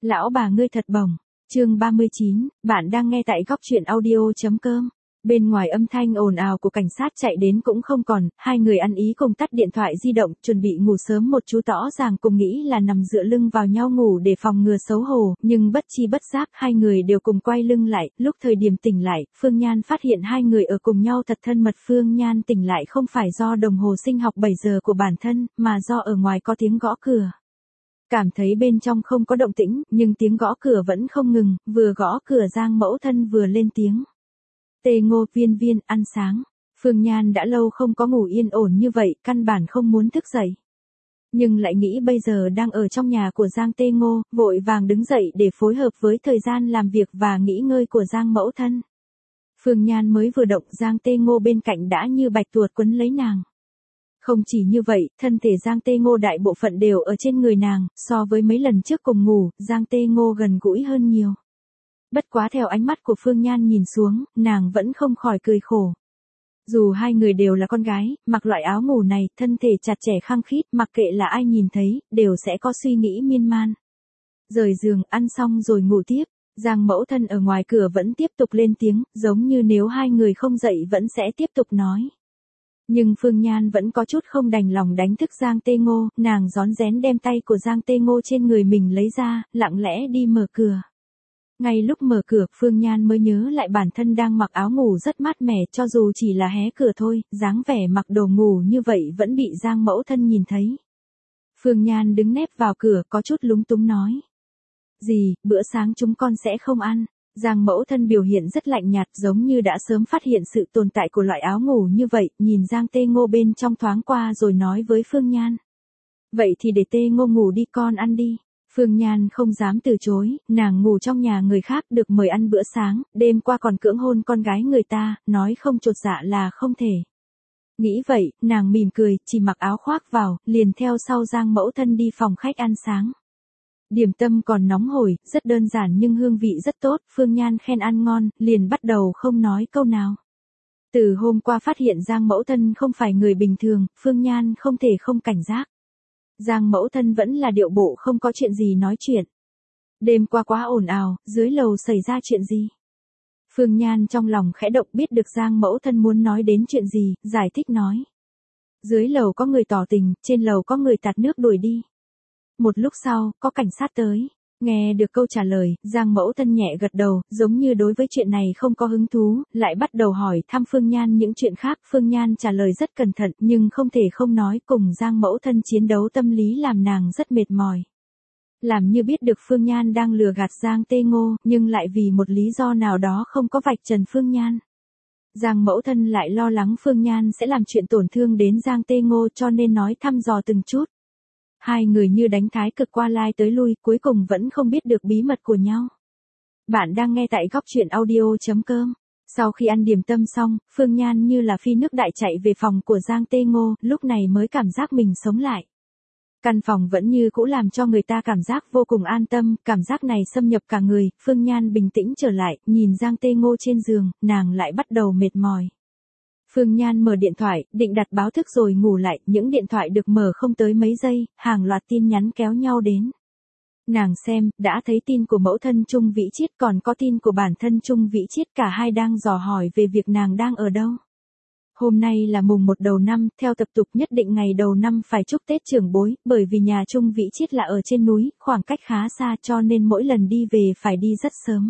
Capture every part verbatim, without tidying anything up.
Lão bà ngươi thật bổng. Chương ba mươi chín, bạn đang nghe tại góc truyện audio.com. Bên ngoài âm thanh ồn ào của cảnh sát chạy đến cũng không còn, hai người ăn ý cùng tắt điện thoại di động, chuẩn bị ngủ sớm một chú tõ ràng cùng nghĩ là nằm dựa lưng vào nhau ngủ để phòng ngừa xấu hổ, nhưng bất chi bất giác hai người đều cùng quay lưng lại, lúc thời điểm tỉnh lại, Phương Nhan phát hiện hai người ở cùng nhau thật thân mật. Phương Nhan tỉnh lại không phải do đồng hồ sinh học bảy giờ của bản thân, mà do ở ngoài có tiếng gõ cửa. Cảm thấy bên trong không có động tĩnh, nhưng tiếng gõ cửa vẫn không ngừng, vừa gõ cửa Giang mẫu thân vừa lên tiếng. Tê Ngô, Viên Viên, ăn sáng. Phương Nhan đã lâu không có ngủ yên ổn như vậy, căn bản không muốn thức dậy. Nhưng lại nghĩ bây giờ đang ở trong nhà của Giang Tê Ngô, vội vàng đứng dậy để phối hợp với thời gian làm việc và nghỉ ngơi của Giang mẫu thân. Phương Nhan mới vừa động, Giang Tê Ngô bên cạnh đã như bạch tuộc quấn lấy nàng. Không chỉ như vậy, thân thể Giang Tê Ngô đại bộ phận đều ở trên người nàng, so với mấy lần trước cùng ngủ, Giang Tê Ngô gần gũi hơn nhiều. Bất quá theo ánh mắt của Phương Nhan nhìn xuống, nàng vẫn không khỏi cười khổ. Dù hai người đều là con gái, mặc loại áo ngủ này, thân thể chặt chẽ khăng khít, mặc kệ là ai nhìn thấy, đều sẽ có suy nghĩ miên man. Rời giường, ăn xong rồi ngủ tiếp, Giang mẫu thân ở ngoài cửa vẫn tiếp tục lên tiếng, giống như nếu hai người không dậy vẫn sẽ tiếp tục nói. Nhưng Phương Nhan vẫn có chút không đành lòng đánh thức Giang Tê Ngô, nàng rón rén đem tay của Giang Tê Ngô trên người mình lấy ra, lặng lẽ đi mở cửa. Ngay lúc mở cửa, Phương Nhan mới nhớ lại bản thân đang mặc áo ngủ rất mát mẻ, cho dù chỉ là hé cửa thôi, dáng vẻ mặc đồ ngủ như vậy vẫn bị Giang mẫu thân nhìn thấy. Phương Nhan đứng nép vào cửa, có chút lúng túng nói. Gì, bữa sáng chúng con sẽ không ăn. Giang mẫu thân biểu hiện rất lạnh nhạt, giống như đã sớm phát hiện sự tồn tại của loại áo ngủ như vậy, nhìn Giang Tê Ngô bên trong thoáng qua rồi nói với Phương Nhan. Vậy thì để Tê Ngô ngủ đi, con ăn đi. Phương Nhan không dám từ chối, nàng ngủ trong nhà người khác được mời ăn bữa sáng, đêm qua còn cưỡng hôn con gái người ta, nói không chột dạ là không thể. Nghĩ vậy, nàng mỉm cười, chỉ mặc áo khoác vào, liền theo sau Giang mẫu thân đi phòng khách ăn sáng. Điểm tâm còn nóng hổi, rất đơn giản nhưng hương vị rất tốt, Phương Nhan khen ăn ngon, liền bắt đầu không nói câu nào. Từ hôm qua phát hiện Giang mẫu thân không phải người bình thường, Phương Nhan không thể không cảnh giác. Giang mẫu thân vẫn là điệu bộ không có chuyện gì nói chuyện. Đêm qua quá ồn ào, dưới lầu xảy ra chuyện gì? Phương Nhan trong lòng khẽ động, biết được Giang mẫu thân muốn nói đến chuyện gì, giải thích nói. Dưới lầu có người tỏ tình, trên lầu có người tạt nước đuổi đi. Một lúc sau, có cảnh sát tới. Nghe được câu trả lời, Giang mẫu thân nhẹ gật đầu, giống như đối với chuyện này không có hứng thú, lại bắt đầu hỏi thăm Phương Nhan những chuyện khác. Phương Nhan trả lời rất cẩn thận, nhưng không thể không nói, cùng Giang mẫu thân chiến đấu tâm lý làm nàng rất mệt mỏi. Làm như biết được Phương Nhan đang lừa gạt Giang Tê Ngô, nhưng lại vì một lý do nào đó không có vạch trần Phương Nhan. Giang mẫu thân lại lo lắng Phương Nhan sẽ làm chuyện tổn thương đến Giang Tê Ngô, cho nên nói thăm dò từng chút. Hai người như đánh thái cực qua lai tới lui, cuối cùng vẫn không biết được bí mật của nhau. Bạn đang nghe tại góc truyện audio.com. Sau khi ăn điểm tâm xong, Phương Nhan như là phi nước đại chạy về phòng của Giang Tê Ngô, lúc này mới cảm giác mình sống lại. Căn phòng vẫn như cũ làm cho người ta cảm giác vô cùng an tâm, cảm giác này xâm nhập cả người. Phương Nhan bình tĩnh trở lại, nhìn Giang Tê Ngô trên giường, nàng lại bắt đầu mệt mỏi. Phương Nhan mở điện thoại, định đặt báo thức rồi ngủ lại, những điện thoại được mở không tới mấy giây, hàng loạt tin nhắn kéo nhau đến. Nàng xem, đã thấy tin của mẫu thân Trung Vĩ Chiết, còn có tin của bản thân Trung Vĩ Chiết, cả hai đang dò hỏi về việc nàng đang ở đâu. Hôm nay là mùng một đầu năm, theo tập tục nhất định ngày đầu năm phải chúc Tết trưởng bối, bởi vì nhà Trung Vĩ Chiết là ở trên núi, khoảng cách khá xa cho nên mỗi lần đi về phải đi rất sớm.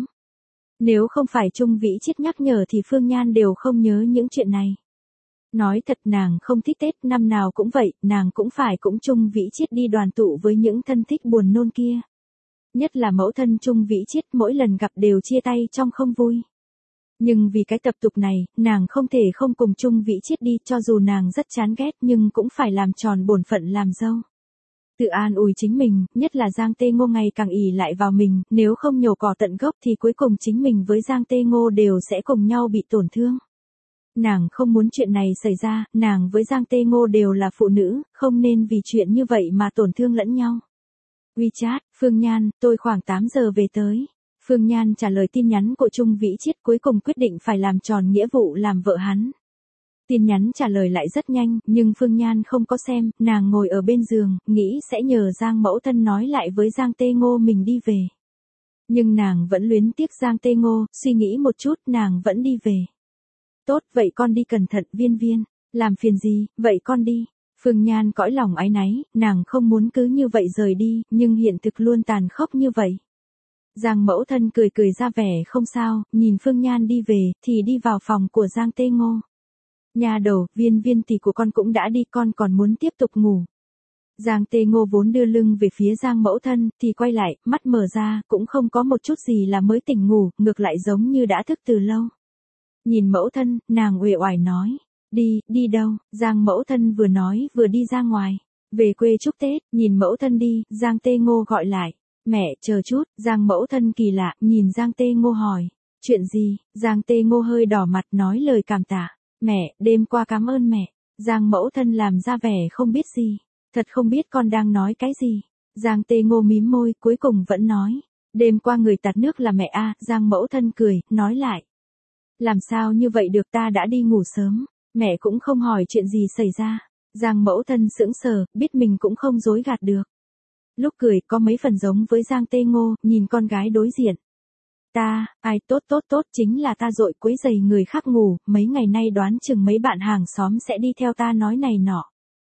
Nếu không phải Trung Vĩ Chiết nhắc nhở thì Phương Nhan đều không nhớ những chuyện này. Nói thật nàng không thích Tết, năm nào cũng vậy, nàng cũng phải cũng Trung Vĩ Chiết đi đoàn tụ với những thân thích buồn nôn kia. Nhất là mẫu thân Trung Vĩ Chiết, mỗi lần gặp đều chia tay trong không vui. Nhưng vì cái tập tục này, nàng không thể không cùng Trung Vĩ Chiết đi, cho dù nàng rất chán ghét nhưng cũng phải làm tròn bổn phận làm dâu. Tự an ủi chính mình, nhất là Giang Tê Ngô ngày càng ỷ lại vào mình, nếu không nhổ cỏ tận gốc thì cuối cùng chính mình với Giang Tê Ngô đều sẽ cùng nhau bị tổn thương. Nàng không muốn chuyện này xảy ra, nàng với Giang Tê Ngô đều là phụ nữ, không nên vì chuyện như vậy mà tổn thương lẫn nhau. WeChat, Phương Nhan, tôi khoảng tám giờ về tới. Phương Nhan trả lời tin nhắn của Trung Vĩ Chiết, cuối cùng quyết định phải làm tròn nghĩa vụ làm vợ hắn. Tin nhắn trả lời lại rất nhanh, nhưng Phương Nhan không có xem, nàng ngồi ở bên giường, nghĩ sẽ nhờ Giang mẫu thân nói lại với Giang Tê Ngô mình đi về. Nhưng nàng vẫn luyến tiếc Giang Tê Ngô, suy nghĩ một chút nàng vẫn đi về. Tốt, vậy con đi cẩn thận Viên Viên, làm phiền gì, vậy con đi. Phương Nhan cõi lòng áy náy, nàng không muốn cứ như vậy rời đi, nhưng hiện thực luôn tàn khốc như vậy. Giang mẫu thân cười cười ra vẻ không sao, nhìn Phương Nhan đi về, thì đi vào phòng của Giang Tê Ngô. Nhà đầu, Viên Viên tỷ của con cũng đã đi, con còn muốn tiếp tục ngủ. Giang Tê Ngô vốn đưa lưng về phía Giang mẫu thân, thì quay lại, mắt mở ra, cũng không có một chút gì là mới tỉnh ngủ, ngược lại giống như đã thức từ lâu. Nhìn mẫu thân, nàng uể oải nói, đi, đi đâu, Giang mẫu thân vừa nói vừa đi ra ngoài. Về quê chúc Tết, nhìn mẫu thân đi, Giang Tê Ngô gọi lại. Mẹ, chờ chút, Giang mẫu thân kỳ lạ, nhìn Giang Tê Ngô hỏi. Chuyện gì, Giang Tê Ngô hơi đỏ mặt nói lời cảm tạ. Mẹ, đêm qua cảm ơn mẹ. Giang mẫu thân làm ra vẻ không biết gì. Thật không biết con đang nói cái gì. Giang Tê Ngô mím môi, cuối cùng vẫn nói. Đêm qua người tạt nước là mẹ a. Giang mẫu thân cười, nói lại. Làm sao như vậy được, ta đã đi ngủ sớm. Mẹ cũng không hỏi chuyện gì xảy ra. Giang mẫu thân sững sờ, biết mình cũng không dối gạt được. Lúc cười có mấy phần giống với Giang Tê Ngô, nhìn con gái đối diện. Ta, ai tốt tốt tốt chính là ta dội quấy giày người khác ngủ, mấy ngày nay đoán chừng mấy bạn hàng xóm sẽ đi theo ta nói này nọ.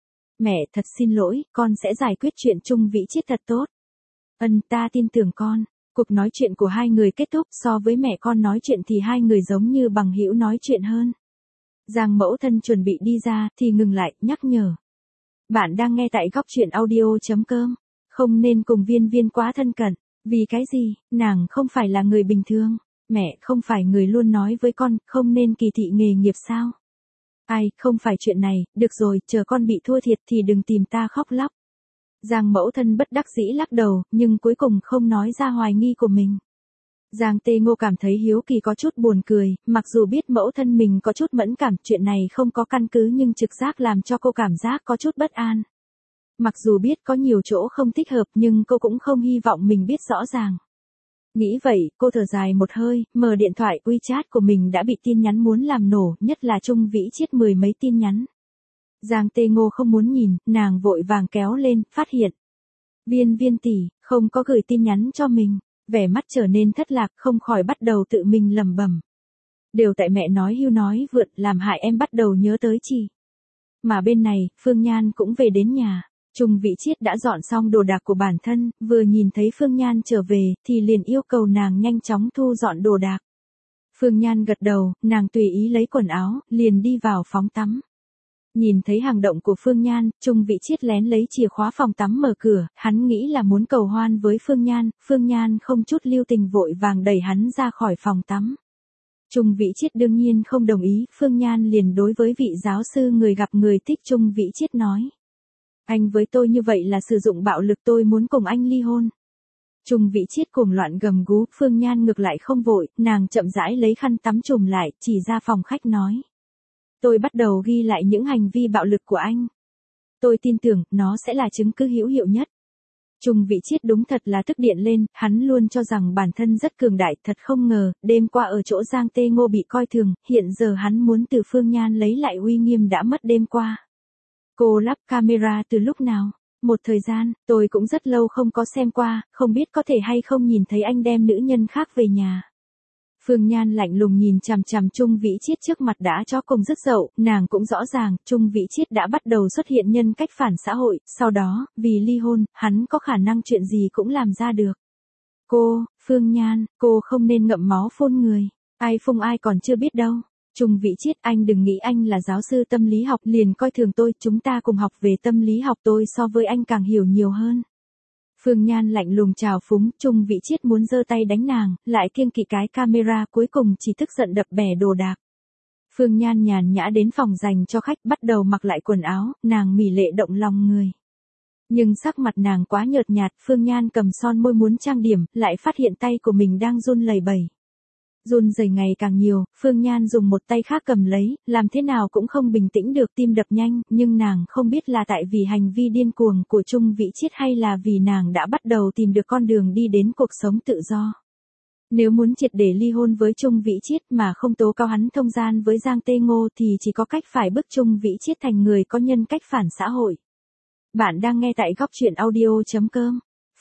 Mẹ thật xin lỗi, con sẽ giải quyết chuyện chung Vĩ Chiết thật tốt. Ân, ta tin tưởng con. Cuộc nói chuyện của hai người kết thúc, so với mẹ con nói chuyện thì hai người giống như bằng hữu nói chuyện hơn. Giang mẫu thân chuẩn bị đi ra, thì ngừng lại, nhắc nhở. Bạn đang nghe tại góc truyện audio.com. Không nên cùng Viên Viên quá thân cận. Vì cái gì, nàng không phải là người bình thường. Mẹ không phải người luôn nói với con, không nên kỳ thị nghề nghiệp sao? Ai, không phải chuyện này, được rồi, chờ con bị thua thiệt thì đừng tìm ta khóc lóc. Giang mẫu thân bất đắc dĩ lắc đầu, nhưng cuối cùng không nói ra hoài nghi của mình. Giang Tê Ngô cảm thấy hiếu kỳ có chút buồn cười, mặc dù biết mẫu thân mình có chút mẫn cảm, chuyện này không có căn cứ nhưng trực giác làm cho cô cảm giác có chút bất an. Mặc dù biết có nhiều chỗ không thích hợp nhưng cô cũng không hy vọng mình biết rõ ràng. Nghĩ vậy, cô thở dài một hơi, mở điện thoại WeChat của mình đã bị tin nhắn muốn làm nổ, nhất là Trung Vĩ Chiết mười mấy tin nhắn. Giang Tê Ngô không muốn nhìn, nàng vội vàng kéo lên, phát hiện. Viên Viên tỷ, không có gửi tin nhắn cho mình, vẻ mắt trở nên thất lạc, không khỏi bắt đầu tự mình lẩm bẩm. Đều tại mẹ nói hưu nói vượt, làm hại em bắt đầu nhớ tới chị. Mà bên này, Phương Nhan cũng về đến nhà. Trung Vĩ Chiết đã dọn xong đồ đạc của bản thân, vừa nhìn thấy Phương Nhan trở về, thì liền yêu cầu nàng nhanh chóng thu dọn đồ đạc. Phương Nhan gật đầu, nàng tùy ý lấy quần áo, liền đi vào phòng tắm. Nhìn thấy hành động của Phương Nhan, Trung Vĩ Chiết lén lấy chìa khóa phòng tắm mở cửa, hắn nghĩ là muốn cầu hoan với Phương Nhan, Phương Nhan không chút lưu tình vội vàng đẩy hắn ra khỏi phòng tắm. Trung Vĩ Chiết đương nhiên không đồng ý, Phương Nhan liền đối với vị giáo sư người gặp người thích Trung Vĩ Chiết nói. Anh với tôi như vậy là sử dụng bạo lực, tôi muốn cùng anh ly hôn. Trung Vĩ Chiết cuồng loạn gầm gú, Phương Nhan ngược lại không vội, nàng chậm rãi lấy khăn tắm trùm lại, chỉ ra phòng khách nói. Tôi bắt đầu ghi lại những hành vi bạo lực của anh. Tôi tin tưởng, nó sẽ là chứng cứ hữu hiệu nhất. Trung Vĩ Chiết đúng thật là tức điện lên, hắn luôn cho rằng bản thân rất cường đại, thật không ngờ, đêm qua ở chỗ Giang Tê Ngô bị coi thường, hiện giờ hắn muốn từ Phương Nhan lấy lại uy nghiêm đã mất đêm qua. Cô lắp camera từ lúc nào? Một thời gian, tôi cũng rất lâu không có xem qua, không biết có thể hay không nhìn thấy anh đem nữ nhân khác về nhà. Phương Nhan lạnh lùng nhìn chằm chằm Trung Vĩ Chiết trước mặt đã cho cùng rất dậu, nàng cũng rõ ràng, Trung Vĩ Chiết đã bắt đầu xuất hiện nhân cách phản xã hội, sau đó, vì ly hôn, hắn có khả năng chuyện gì cũng làm ra được. Cô, Phương Nhan, cô không nên ngậm máu phun người, ai phung ai còn chưa biết đâu. Trung Vĩ Chiết, anh đừng nghĩ anh là giáo sư tâm lý học liền coi thường tôi, chúng ta cùng học về tâm lý học, tôi so với anh càng hiểu nhiều hơn. Phương Nhan lạnh lùng chào phúng, Trung Vĩ Chiết muốn giơ tay đánh nàng, lại kiêng kỵ cái camera, cuối cùng chỉ tức giận đập bẻ đồ đạc. Phương Nhan nhàn nhã đến phòng dành cho khách, bắt đầu mặc lại quần áo, nàng mỹ lệ động lòng người. Nhưng sắc mặt nàng quá nhợt nhạt, Phương Nhan cầm son môi muốn trang điểm, lại phát hiện tay của mình đang run lẩy bẩy. Run rẩy ngày càng nhiều, Phương Nhan dùng một tay khác cầm lấy, làm thế nào cũng không bình tĩnh được, tim đập nhanh, nhưng nàng không biết là tại vì hành vi điên cuồng của Trung Vĩ Chiết hay là vì nàng đã bắt đầu tìm được con đường đi đến cuộc sống tự do. Nếu muốn triệt để ly hôn với Trung Vĩ Chiết mà không tố cáo hắn thông gian với Giang Tê Ngô thì chỉ có cách phải bức Trung Vĩ Chiết thành người có nhân cách phản xã hội. Bạn đang nghe tại góc truyện audio chấm com.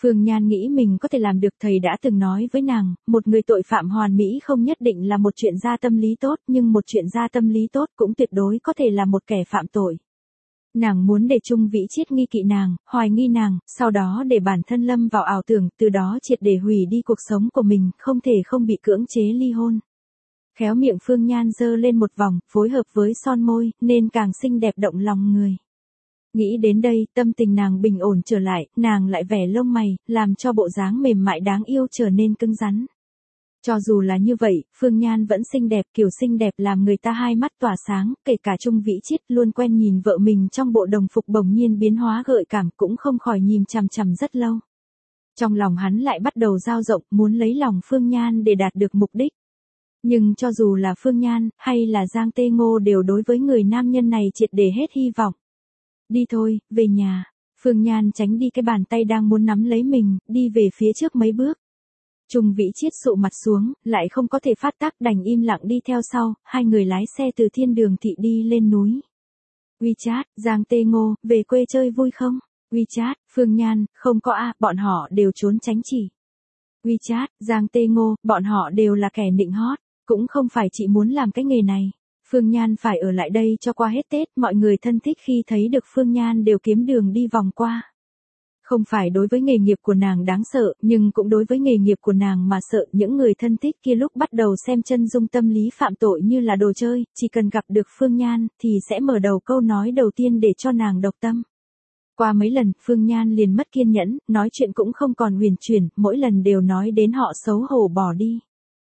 Phương Nhan nghĩ mình có thể làm được, thầy đã từng nói với nàng, một người tội phạm hoàn mỹ không nhất định là một chuyện gia tâm lý tốt, nhưng một chuyện gia tâm lý tốt cũng tuyệt đối có thể là một kẻ phạm tội. Nàng muốn để Trung Vĩ Chiết nghi kỵ nàng, hoài nghi nàng, sau đó để bản thân lâm vào ảo tưởng, từ đó triệt để hủy đi cuộc sống của mình, không thể không bị cưỡng chế ly hôn. Khéo miệng Phương Nhan giơ lên một vòng, phối hợp với son môi, nên càng xinh đẹp động lòng người. Nghĩ đến đây, tâm tình nàng bình ổn trở lại, nàng lại vẻ lông mày, làm cho bộ dáng mềm mại đáng yêu trở nên cứng rắn. Cho dù là như vậy, Phương Nhan vẫn xinh đẹp, kiểu xinh đẹp làm người ta hai mắt tỏa sáng, kể cả Trung Vĩ Chiết luôn quen nhìn vợ mình trong bộ đồng phục bỗng nhiên biến hóa gợi cảm cũng không khỏi nhìn chằm chằm rất lâu. Trong lòng hắn lại bắt đầu dao rộng, muốn lấy lòng Phương Nhan để đạt được mục đích. Nhưng cho dù là Phương Nhan, hay là Giang Tê Ngô đều đối với người nam nhân này triệt để hết hy vọng. Đi thôi, về nhà. Phương Nhan tránh đi cái bàn tay đang muốn nắm lấy mình, đi về phía trước mấy bước. Trung Vĩ Chiết sụ mặt xuống, lại không có thể phát tác đành im lặng đi theo sau, hai người lái xe từ thiên đường thị đi lên núi. WeChat, Giang Tê Ngô, về quê chơi vui không? WeChat, Phương Nhan, không có a, bọn họ đều trốn tránh chỉ. WeChat, Giang Tê Ngô, bọn họ đều là kẻ nịnh hót, cũng không phải chị muốn làm cái nghề này. Phương Nhan phải ở lại đây cho qua hết Tết, mọi người thân thích khi thấy được Phương Nhan đều kiếm đường đi vòng qua. Không phải đối với nghề nghiệp của nàng đáng sợ, nhưng cũng đối với nghề nghiệp của nàng mà sợ, những người thân thích kia lúc bắt đầu xem chân dung tâm lý phạm tội như là đồ chơi, chỉ cần gặp được Phương Nhan, thì sẽ mở đầu câu nói đầu tiên để cho nàng độc tâm. Qua mấy lần, Phương Nhan liền mất kiên nhẫn, nói chuyện cũng không còn huyền chuyển, mỗi lần đều nói đến họ xấu hổ bỏ đi.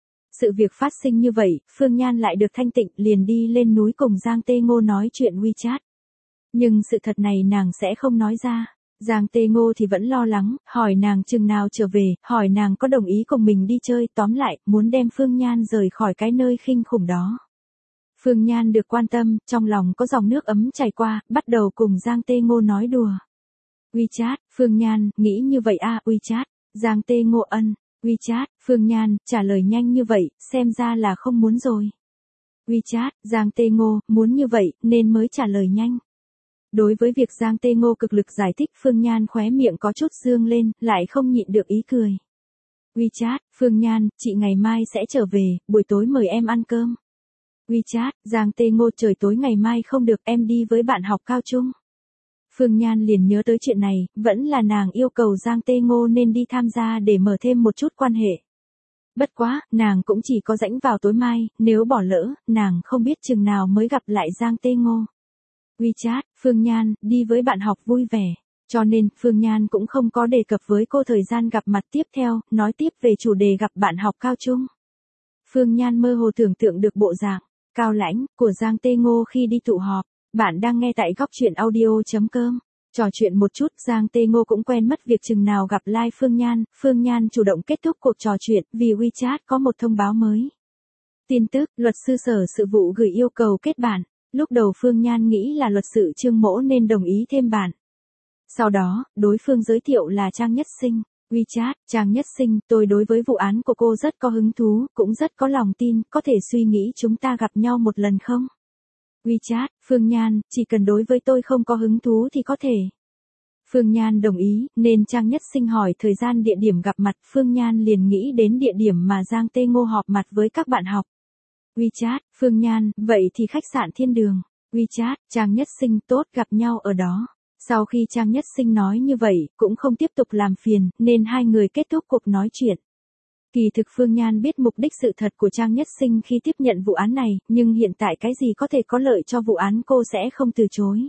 Sự việc phát sinh như vậy, Phương Nhan lại được thanh tịnh, liền đi lên núi cùng Giang Tê Ngô nói chuyện WeChat. Nhưng sự thật này nàng sẽ không nói ra. Giang Tê Ngô thì vẫn lo lắng, hỏi nàng chừng nào trở về, hỏi nàng có đồng ý cùng mình đi chơi, tóm lại, muốn đem Phương Nhan rời khỏi cái nơi khinh khủng đó. Phương Nhan được quan tâm, trong lòng có dòng nước ấm chảy qua, bắt đầu cùng Giang Tê Ngô nói đùa. WeChat, Phương Nhan, nghĩ như vậy a, WeChat, Giang Tê Ngô ân. WeChat, Phương Nhan, trả lời nhanh như vậy, xem ra là không muốn rồi. WeChat, Giang Tê Ngô, muốn như vậy, nên mới trả lời nhanh. Đối với việc Giang Tê Ngô cực lực giải thích, Phương Nhan khóe miệng có chút dương lên, lại không nhịn được ý cười. WeChat, Phương Nhan, chị ngày mai sẽ trở về, buổi tối mời em ăn cơm. WeChat, Giang Tê Ngô, trời tối ngày mai không được, em đi với bạn học cao trung. Phương Nhan liền nhớ tới chuyện này, vẫn là nàng yêu cầu Giang Tê Ngô nên đi tham gia để mở thêm một chút quan hệ. Bất quá, nàng cũng chỉ có rãnh vào tối mai, nếu bỏ lỡ, nàng không biết chừng nào mới gặp lại Giang Tê Ngô. WeChat, Phương Nhan, đi với bạn học vui vẻ. Cho nên, Phương Nhan cũng không có đề cập với cô thời gian gặp mặt tiếp theo, nói tiếp về chủ đề gặp bạn học cao trung. Phương Nhan mơ hồ tưởng tượng được bộ dạng cao lãnh của Giang Tê Ngô khi đi tụ họp. Bạn đang nghe tại góc chuyện audio chấm com. Trò chuyện một chút, Giang Tê Ngô cũng quen mất việc chừng nào gặp live Phương Nhan. Phương Nhan chủ động kết thúc cuộc trò chuyện vì WeChat có một thông báo mới. Tin tức, luật sư sở sự vụ gửi yêu cầu kết bạn. Lúc đầu Phương Nhan nghĩ là luật sư Trương Mỗ nên đồng ý thêm bạn. Sau đó, đối phương giới thiệu là Trang Nhất Sinh. WeChat, Trang Nhất Sinh, tôi đối với vụ án của cô rất có hứng thú, cũng rất có lòng tin, có thể suy nghĩ chúng ta gặp nhau một lần không? WeChat, Phương Nhan, chỉ cần đối với tôi không có hứng thú thì có thể. Phương Nhan đồng ý, nên Trang Nhất Sinh hỏi thời gian địa điểm gặp mặt, Phương Nhan liền nghĩ đến địa điểm mà Giang Tê Ngô họp mặt với các bạn học. WeChat, Phương Nhan, vậy thì khách sạn Thiên Đường. WeChat, Trang Nhất Sinh, tốt, gặp nhau ở đó. Sau khi Trang Nhất Sinh nói như vậy, cũng không tiếp tục làm phiền, nên hai người kết thúc cuộc nói chuyện. Kỳ thực Phương Nhan biết mục đích sự thật của Trang Nhất Sinh khi tiếp nhận vụ án này, nhưng hiện tại cái gì có thể có lợi cho vụ án cô sẽ không từ chối.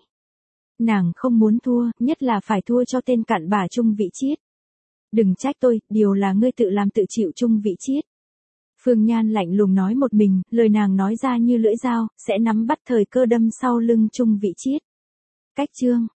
Nàng không muốn thua, nhất là phải thua cho tên cặn bà Trung Vĩ Chiết. Đừng trách tôi, điều là ngươi tự làm tự chịu Trung Vĩ Chiết. Phương Nhan lạnh lùng nói một mình, lời nàng nói ra như lưỡi dao, sẽ nắm bắt thời cơ đâm sau lưng Trung Vĩ Chiết. Cách chương